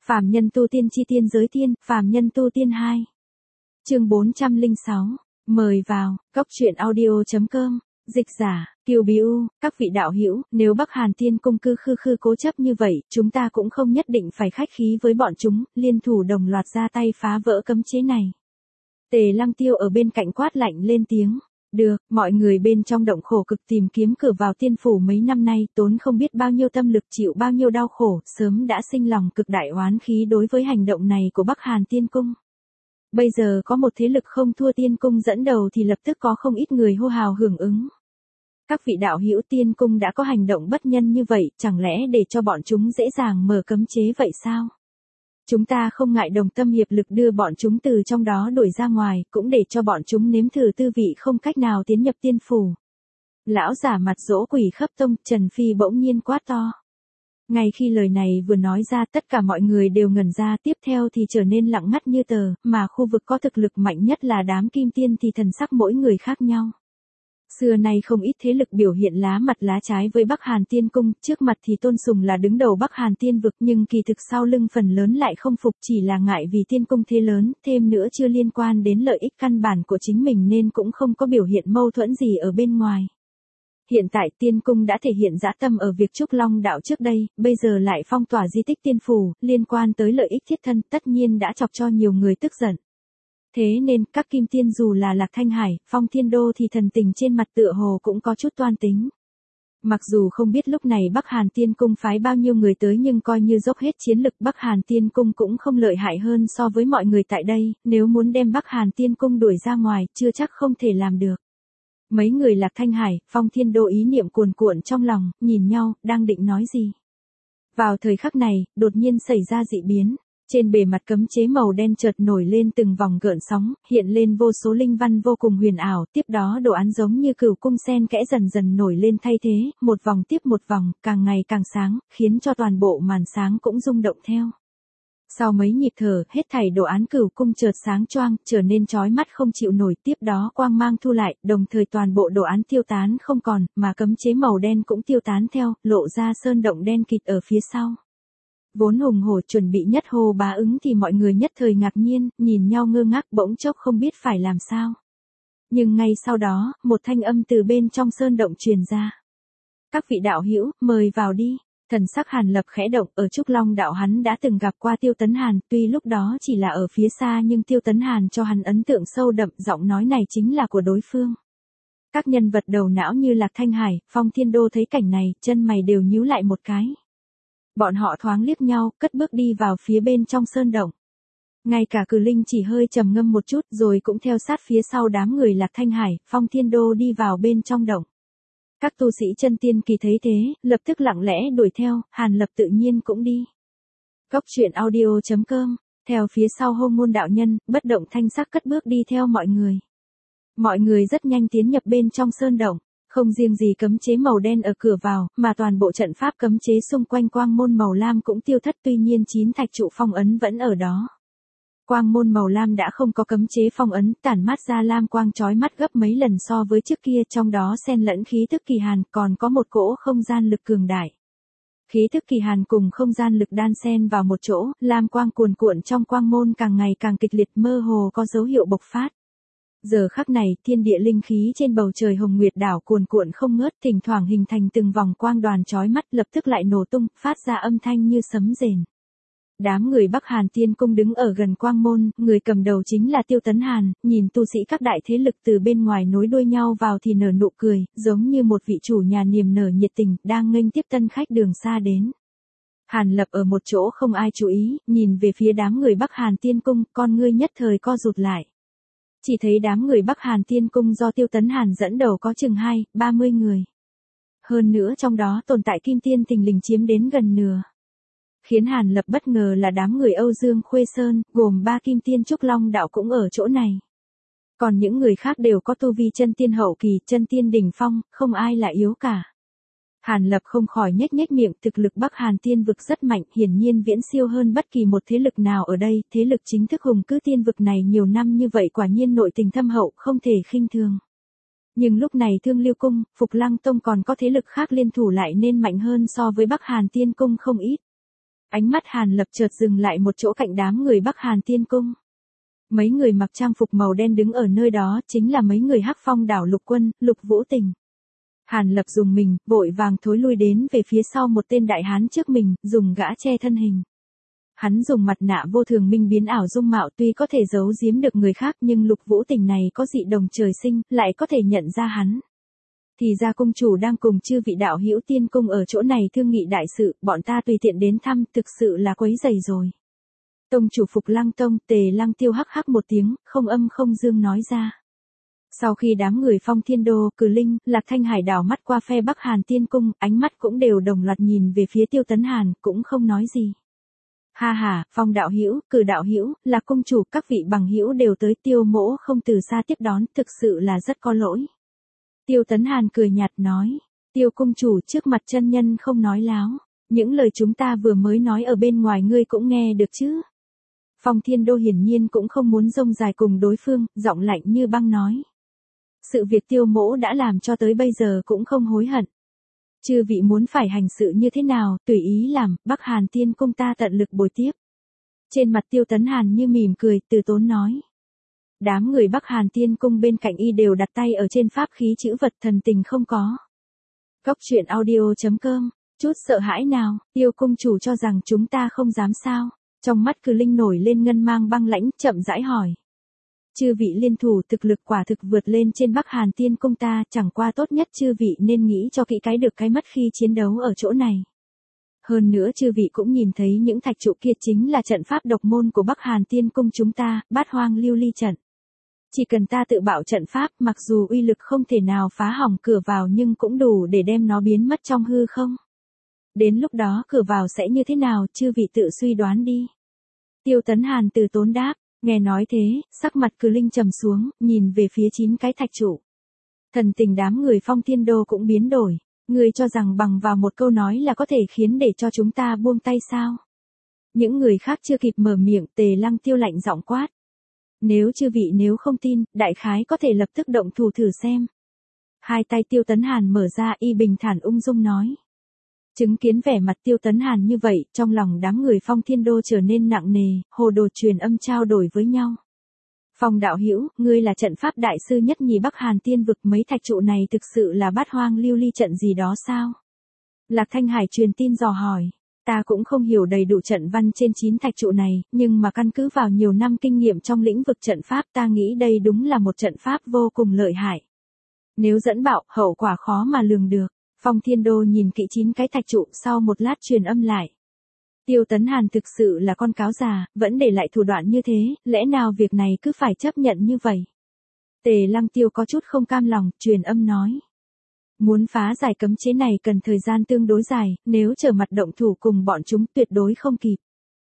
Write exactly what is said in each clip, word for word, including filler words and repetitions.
Phàm nhân tu tiên chi tiên giới tiên, phàm nhân tu tiên hai. Chương bốn trăm lẻ sáu. Mời vào, cốc truyện audio chấm com, dịch giả, Kiều Bí U, các vị đạo hữu, nếu Bắc Hàn Tiên Cung cư khư khư cố chấp như vậy, chúng ta cũng không nhất định phải khách khí với bọn chúng, liên thủ đồng loạt ra tay phá vỡ cấm chế này. Tề Lăng Tiêu ở bên cạnh quát lạnh lên tiếng. Được, mọi người bên trong động khổ cực tìm kiếm cửa vào tiên phủ mấy năm nay, tốn không biết bao nhiêu tâm lực, chịu bao nhiêu đau khổ, sớm đã sinh lòng cực đại oán khí đối với hành động này của Bắc Hàn Tiên Cung. Bây giờ có một thế lực không thua Tiên Cung dẫn đầu thì lập tức có không ít người hô hào hưởng ứng. Các vị đạo hữu, Tiên Cung đã có hành động bất nhân như vậy, chẳng lẽ để cho bọn chúng dễ dàng mở cấm chế vậy sao? Chúng ta không ngại đồng tâm hiệp lực đưa bọn chúng từ trong đó đuổi ra ngoài, cũng để cho bọn chúng nếm thử tư vị không cách nào tiến nhập tiên phủ. Lão giả mặt dỗ quỷ khắp tông, Trần Phi bỗng nhiên quát to. Ngay khi lời này vừa nói ra, tất cả mọi người đều ngẩn ra, tiếp theo thì trở nên lặng ngắt như tờ, mà khu vực có thực lực mạnh nhất là đám kim tiên thì thần sắc mỗi người khác nhau. Xưa nay không ít thế lực biểu hiện lá mặt lá trái với Bắc Hàn Tiên Cung, trước mặt thì tôn sùng là đứng đầu Bắc Hàn Tiên vực, nhưng kỳ thực sau lưng phần lớn lại không phục, chỉ là ngại vì Tiên Cung thế lớn, thêm nữa chưa liên quan đến lợi ích căn bản của chính mình nên cũng không có biểu hiện mâu thuẫn gì ở bên ngoài. Hiện tại Tiên Cung đã thể hiện dã tâm ở việc Trúc Long đạo trước đây, bây giờ lại phong tỏa di tích tiên phủ, liên quan tới lợi ích thiết thân, tất nhiên đã chọc cho nhiều người tức giận. Thế nên, các kim tiên dù là Lạc Thanh Hải, Phong Thiên Đô thì thần tình trên mặt tựa hồ cũng có chút toan tính. Mặc dù không biết lúc này Bắc Hàn Tiên Cung phái bao nhiêu người tới nhưng coi như dốc hết chiến lực Bắc Hàn Tiên Cung cũng không lợi hại hơn so với mọi người tại đây, nếu muốn đem Bắc Hàn Tiên Cung đuổi ra ngoài, chưa chắc không thể làm được. Mấy người Lạc Thanh Hải, Phong Thiên Đô ý niệm cuồn cuộn trong lòng, nhìn nhau, đang định nói gì. Vào thời khắc này, đột nhiên xảy ra dị biến. Trên bề mặt cấm chế màu đen chợt nổi lên từng vòng gợn sóng, hiện lên vô số linh văn vô cùng huyền ảo, tiếp đó đồ án giống như cửu cung sen kẽ dần dần nổi lên thay thế, một vòng tiếp một vòng, càng ngày càng sáng, khiến cho toàn bộ màn sáng cũng rung động theo. Sau mấy nhịp thở, hết thảy đồ án cửu cung chợt sáng choang, trở nên chói mắt không chịu nổi, tiếp đó quang mang thu lại, đồng thời toàn bộ đồ án tiêu tán không còn, mà cấm chế màu đen cũng tiêu tán theo, lộ ra sơn động đen kịt ở phía sau. Vốn hùng hổ chuẩn bị nhất hô bá ứng thì mọi người nhất thời ngạc nhiên, nhìn nhau ngơ ngác bỗng chốc không biết phải làm sao. Nhưng ngay sau đó, một thanh âm từ bên trong sơn động truyền ra. Các vị đạo hữu, mời vào đi. Thần sắc Hàn Lập khẽ động, ở Trúc Long đạo hắn đã từng gặp qua Tiêu Tấn Hàn, tuy lúc đó chỉ là ở phía xa nhưng Tiêu Tấn Hàn cho hắn ấn tượng sâu đậm, giọng nói này chính là của đối phương. Các nhân vật đầu não như Lạc Thanh Hải, Phong Thiên Đô thấy cảnh này, chân mày đều nhíu lại một cái. Bọn họ thoáng liếc nhau, cất bước đi vào phía bên trong sơn động. Ngay cả Cử Linh chỉ hơi trầm ngâm một chút rồi cũng theo sát phía sau đám người Lạc Thanh Hải, Phong Thiên Đô đi vào bên trong động. Các tu sĩ chân tiên kỳ thấy thế, lập tức lặng lẽ đuổi theo, Hàn Lập tự nhiên cũng đi. Cốc truyện audio chấm com, theo phía sau Hô Ngôn đạo nhân, bất động thanh sắc cất bước đi theo mọi người. Mọi người rất nhanh tiến nhập bên trong sơn động. Không riêng gì cấm chế màu đen ở cửa vào, mà toàn bộ trận pháp cấm chế xung quanh quang môn màu lam cũng tiêu thất, tuy nhiên chín thạch trụ phong ấn vẫn ở đó. Quang môn màu lam đã không có cấm chế phong ấn, tản mát ra lam quang chói mắt gấp mấy lần so với trước kia, trong đó xen lẫn khí thức kỳ hàn, còn có một cỗ không gian lực cường đại. Khí thức kỳ hàn cùng không gian lực đan xen vào một chỗ, lam quang cuồn cuộn trong quang môn càng ngày càng kịch liệt, mơ hồ có dấu hiệu bộc phát. Giờ khắc này, thiên địa linh khí trên bầu trời Hồng Nguyệt đảo cuồn cuộn không ngớt, thỉnh thoảng hình thành từng vòng quang đoàn chói mắt, lập tức lại nổ tung, phát ra âm thanh như sấm rền. Đám người Bắc Hàn Tiên Cung đứng ở gần quang môn, người cầm đầu chính là Tiêu Tấn Hàn, nhìn tu sĩ các đại thế lực từ bên ngoài nối đuôi nhau vào thì nở nụ cười, giống như một vị chủ nhà niềm nở nhiệt tình, đang nghênh tiếp tân khách đường xa đến. Hàn Lập ở một chỗ không ai chú ý, nhìn về phía đám người Bắc Hàn Tiên Cung, con ngươi nhất thời co rụt lại. Chỉ thấy đám người Bắc Hàn Tiên Cung do Tiêu Tấn Hàn dẫn đầu có chừng hai, ba mươi người. Hơn nữa trong đó tồn tại kim tiên thình lình chiếm đến gần nửa. Khiến Hàn Lập bất ngờ là đám người Âu Dương Khuê Sơn, gồm ba kim tiên Trúc Long đạo cũng ở chỗ này. Còn những người khác đều có tu vi chân tiên hậu kỳ, chân tiên đỉnh phong, không ai là yếu cả. Hàn Lập không khỏi nhếch nhếch miệng, thực lực Bắc Hàn Tiên vực rất mạnh, hiển nhiên viễn siêu hơn bất kỳ một thế lực nào ở đây, thế lực chính thức hùng cứ tiên vực này nhiều năm như vậy quả nhiên nội tình thâm hậu, không thể khinh thường. Nhưng lúc này Thương Liêu Cung, Phục Lăng Tông còn có thế lực khác liên thủ lại nên mạnh hơn so với Bắc Hàn Tiên Cung không ít. Ánh mắt Hàn Lập chợt dừng lại một chỗ cạnh đám người Bắc Hàn Tiên Cung. Mấy người mặc trang phục màu đen đứng ở nơi đó chính là mấy người Hắc Phong đảo Lục Quân, Lục Vũ Tình. Hàn Lập dùng mình, vội vàng thối lui đến về phía sau một tên đại hán trước mình, dùng gã che thân hình. Hắn dùng mặt nạ vô thường minh biến ảo dung mạo tuy có thể giấu giếm được người khác nhưng Lục Vũ Tình này có dị đồng trời sinh, lại có thể nhận ra hắn. Thì ra cung chủ đang cùng chư vị đạo hữu Tiên Cung ở chỗ này thương nghị đại sự, bọn ta tùy tiện đến thăm, thực sự là quấy rầy rồi. Tông chủ Phục Lăng Tông, Tề Lăng Tiêu hắc hắc một tiếng, không âm không dương nói ra. Sau khi đám người Phong Thiên Đô, Cử Linh, Lạc Thanh Hải đảo mắt qua phe Bắc Hàn Tiên Cung, ánh mắt cũng đều đồng loạt nhìn về phía Tiêu Tấn Hàn, cũng không nói gì. Ha ha, Phong đạo hữu, Cử đạo hữu, Lạc cung chủ, các vị bằng hữu đều tới, Tiêu mỗ không từ xa tiếp đón, thực sự là rất có lỗi. Tiêu Tấn Hàn cười nhạt nói, Tiêu cung chủ trước mặt chân nhân không nói láo, những lời chúng ta vừa mới nói ở bên ngoài ngươi cũng nghe được chứ. Phong Thiên Đô hiển nhiên cũng không muốn rông dài cùng đối phương, giọng lạnh như băng nói. Sự việc Tiêu mỗ đã làm cho tới bây giờ cũng không hối hận. Chư vị muốn phải hành sự như thế nào, tùy ý làm, Bắc Hàn Tiên Cung ta tận lực bồi tiếp. Trên mặt Tiêu Tấn Hàn như mỉm cười, từ tốn nói. Đám người Bắc Hàn Tiên Cung bên cạnh y đều đặt tay ở trên pháp khí chữ vật, thần tình không có. Góc truyện audio chấm com, chút sợ hãi nào, Tiêu cung chủ cho rằng chúng ta không dám sao. Trong mắt Cử Linh nổi lên ngân mang băng lãnh, chậm rãi hỏi. Chư vị liên thủ thực lực quả thực vượt lên trên Bắc Hàn Tiên Cung ta, chẳng qua tốt nhất chư vị nên nghĩ cho kỹ cái được cái mất khi chiến đấu ở chỗ này. Hơn nữa chư vị cũng nhìn thấy những thạch trụ kia chính là trận pháp độc môn của Bắc Hàn Tiên Cung chúng ta, Bát Hoang Lưu Ly trận. Chỉ cần ta tự bạo trận pháp, mặc dù uy lực không thể nào phá hỏng cửa vào nhưng cũng đủ để đem nó biến mất trong hư không. Đến lúc đó cửa vào sẽ như thế nào, chư vị tự suy đoán đi. Tiêu Tấn Hàn từ tốn đáp, nghe nói thế, sắc mặt Cử Linh trầm xuống, nhìn về phía chín cái thạch trụ. Thần tình đám người Phong Thiên Đô cũng biến đổi, người cho rằng bằng vào một câu nói là có thể khiến để cho chúng ta buông tay sao? Những người khác chưa kịp mở miệng, Tề Lăng Tiêu lạnh giọng quát. Nếu chư vị nếu không tin, đại khái có thể lập tức động thủ thử xem. Hai tay Tiêu Tấn Hàn mở ra, y bình thản ung dung nói. Chứng kiến vẻ mặt Tiêu Tấn Hàn như vậy, trong lòng đám người Phong Thiên Đô trở nên nặng nề, hồ đồ truyền âm trao đổi với nhau. Phong đạo hữu, ngươi là trận pháp đại sư nhất nhì Bắc Hàn Tiên vực, mấy thạch trụ này thực sự là Bát Hoang Lưu Ly trận gì đó sao? Lạc Thanh Hải truyền tin dò hỏi. Ta cũng không hiểu đầy đủ trận văn trên chín thạch trụ này, nhưng mà căn cứ vào nhiều năm kinh nghiệm trong lĩnh vực trận pháp ta nghĩ đây đúng là một trận pháp vô cùng lợi hại. Nếu dẫn bạo, hậu quả khó mà lường được. Phong Thiên Đô nhìn kỹ chín cái thạch trụ, sau một lát truyền âm lại. Tiêu Tấn Hàn thực sự là con cáo già, vẫn để lại thủ đoạn như thế, lẽ nào việc này cứ phải chấp nhận như vậy? Tề Lăng Tiêu có chút không cam lòng, truyền âm nói. Muốn phá giải cấm chế này cần thời gian tương đối dài, nếu trở mặt động thủ cùng bọn chúng tuyệt đối không kịp.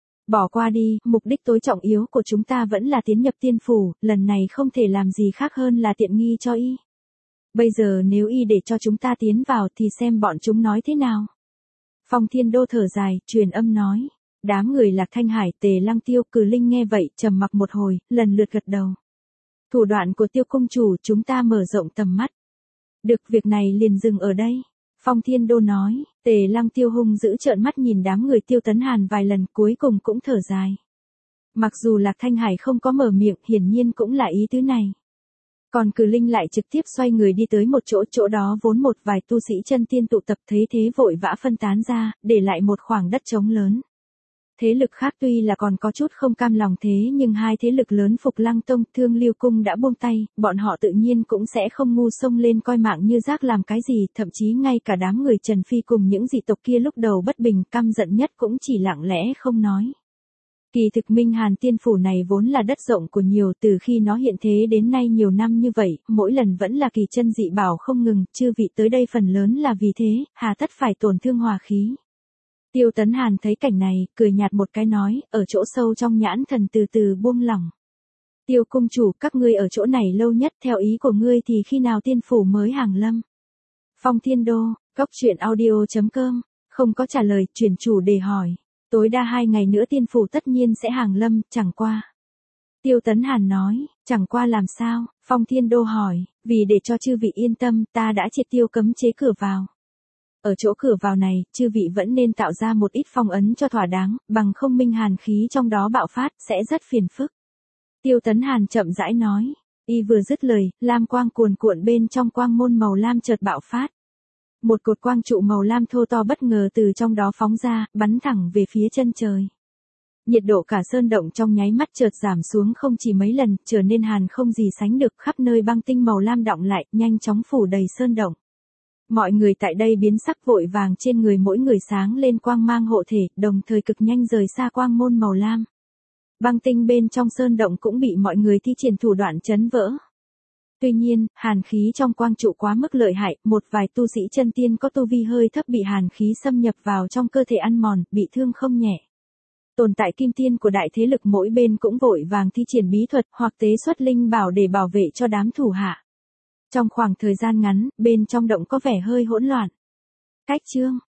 Bỏ qua đi, mục đích tối trọng yếu của chúng ta vẫn là tiến nhập tiên phủ, lần này không thể làm gì khác hơn là tiện nghi cho y. Bây giờ nếu y để cho chúng ta tiến vào thì xem bọn chúng nói thế nào. Phong Thiên Đô thở dài, truyền âm nói. Đám người Lạc Thanh Hải, Tề Lăng Tiêu, Cử Linh nghe vậy, trầm mặc một hồi, lần lượt gật đầu. Thủ đoạn của Tiêu cung chủ chúng ta mở rộng tầm mắt. Được, việc này liền dừng ở đây. Phong Thiên Đô nói, Tề Lăng Tiêu hung giữ trợn mắt nhìn đám người Tiêu Tấn Hàn vài lần, cuối cùng cũng thở dài. Mặc dù Lạc Thanh Hải không có mở miệng, hiển nhiên cũng là ý tứ này. Còn Cử Linh lại trực tiếp xoay người đi tới một chỗ, chỗ đó vốn một vài tu sĩ chân tiên tụ tập, thấy thế vội vã phân tán ra, để lại một khoảng đất trống lớn. Thế lực khác tuy là còn có chút không cam lòng thế nhưng hai thế lực lớn Phục Lăng Tông, Thương Lưu Cung đã buông tay, bọn họ tự nhiên cũng sẽ không ngu xông lên coi mạng như rác làm cái gì, thậm chí ngay cả đám người Trần Phi cùng những dị tộc kia lúc đầu bất bình căm giận nhất cũng chỉ lặng lẽ không nói. Kỳ thực Minh Hàn Tiên Phủ này vốn là đất rộng của nhiều, từ khi nó hiện thế đến nay nhiều năm như vậy, mỗi lần vẫn là kỳ chân dị bảo không ngừng, chư vị tới đây phần lớn là vì thế, hà tất phải tổn thương hòa khí. Tiêu Tấn Hàn thấy cảnh này, cười nhạt một cái nói, ở chỗ sâu trong nhãn thần từ từ buông lỏng. Tiêu cung chủ, các ngươi ở chỗ này lâu nhất, theo ý của ngươi thì khi nào tiên phủ mới hàng lâm? Phong Thiên Đô, góc truyện audio chấm com, không có trả lời, chuyển chủ đề hỏi. Tối đa hai ngày nữa tiên phủ tất nhiên sẽ hàng lâm, chẳng qua. Tiêu Tấn Hàn nói, chẳng qua làm sao? Phong Thiên Đô hỏi, vì để cho chư vị yên tâm, ta đã triệt tiêu cấm chế cửa vào. Ở chỗ cửa vào này, chư vị vẫn nên tạo ra một ít phong ấn cho thỏa đáng, bằng không minh hàn khí trong đó bạo phát, sẽ rất phiền phức. Tiêu Tấn Hàn chậm rãi nói. Y vừa dứt lời, lam quang cuồn cuộn bên trong quang môn màu lam chợt bạo phát. Một cột quang trụ màu lam thô to bất ngờ từ trong đó phóng ra, bắn thẳng về phía chân trời. Nhiệt độ cả sơn động trong nháy mắt chợt giảm xuống không chỉ mấy lần, trở nên hàn không gì sánh được, khắp nơi băng tinh màu lam đọng lại, nhanh chóng phủ đầy sơn động. Mọi người tại đây biến sắc, vội vàng trên người mỗi người sáng lên quang mang hộ thể, đồng thời cực nhanh rời xa quang môn màu lam. Băng tinh bên trong sơn động cũng bị mọi người thi triển thủ đoạn chấn vỡ. Tuy nhiên, hàn khí trong quang trụ quá mức lợi hại, một vài tu sĩ chân tiên có tu vi hơi thấp bị hàn khí xâm nhập vào trong cơ thể ăn mòn, bị thương không nhẹ. Tồn tại kim tiên của đại thế lực mỗi bên cũng vội vàng thi triển bí thuật hoặc tế xuất linh bảo để bảo vệ cho đám thủ hạ. Trong khoảng thời gian ngắn, bên trong động có vẻ hơi hỗn loạn. Cách chương